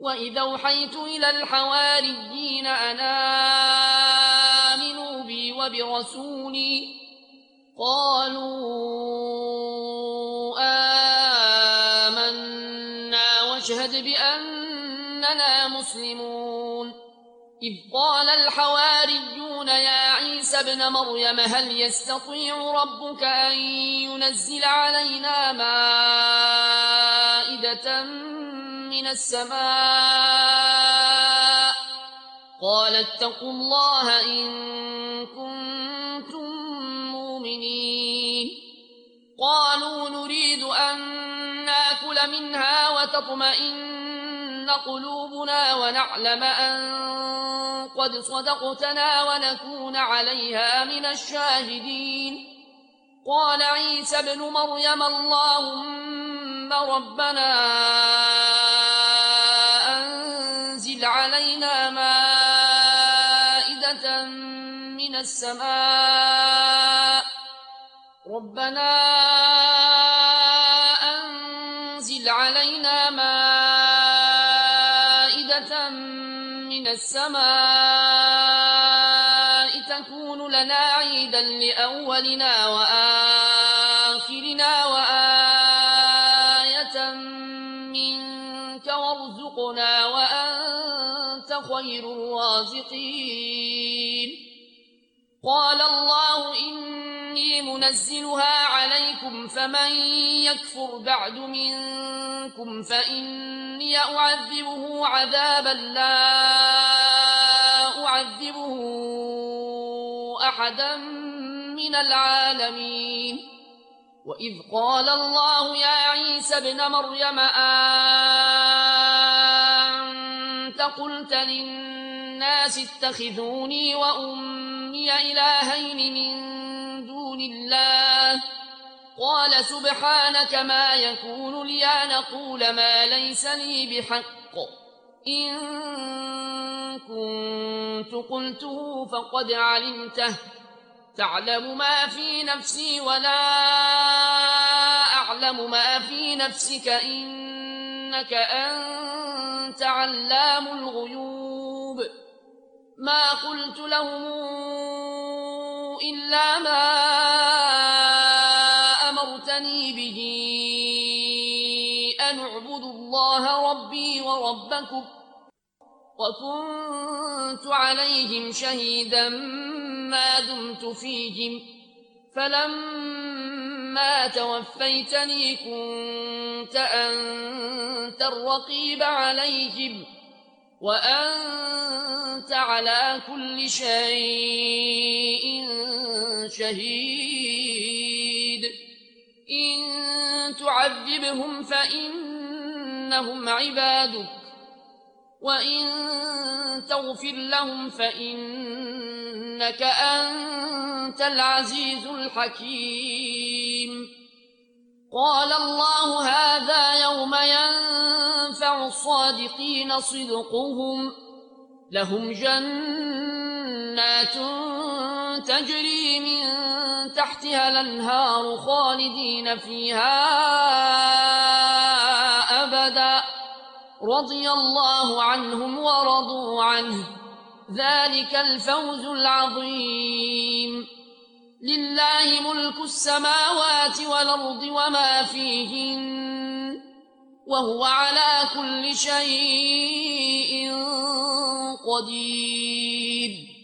وإذا أوحيت إلى الحواريين أن آمنوا بي وبرسولي قالوا آمنا واشهد بأننا مسلمون. إذ قال الحواريون يا عيسى ابن مريم هل يستطيع ربك أن ينزل علينا مائدة من السماء قال اتقوا الله إن كنتم مؤمنين. قالوا نريد أن نأكل منها وتطمئن قلوبنا ونعلم أن قد صدقتنا ونكون عليها من الشاهدين. قال عيسى ابن مريم اللهم ربنا أنزل علينا مائدة من السماء ربنا أنزل علينا مائدة من السماء تكون لنا عيدا لأولنا وآخرنا وآية منك وارزقنا وأنت خير الرازقين. قال الله إني منزلها عليكم فمن يكفر بعد منكم فإني أعذبه عذابا لا أعذبه أحدا من العالمين. وإذ قال الله يا عيسى ابن مريم أنت قلت للناس اتخذوني وأمي إلهين من دون الله قال سبحانك ما يكون لي أن أقول ما ليس لي بحق إن كنت قلته فقد علمته تعلم ما في نفسي ولا أعلم ما في نفسك إنك أنت علام الغيوب. ما قلت لهم إلا ما أمرتني به أن اعبدوا الله ربي وربكم وكنت عليهم شهيدا ما دمت فيهم فلما توفيتني كنت أنت الرقيب عليهم وأنت على كل شيء شهيد. إن تعذبهم فإنهم عبادك وإن تغفر لهم فإنك أنت العزيز الحكيم. قال الله هذا يوم ينفع الصادقين صدقهم لهم جنات تجري من تحتها الأنهار خالدين فيها أبدا رضي الله عنهم ورضوا عنه ذلك الفوز العظيم. لله ملك السماوات والأرض وما فيهن وهو على كل شيء قدير.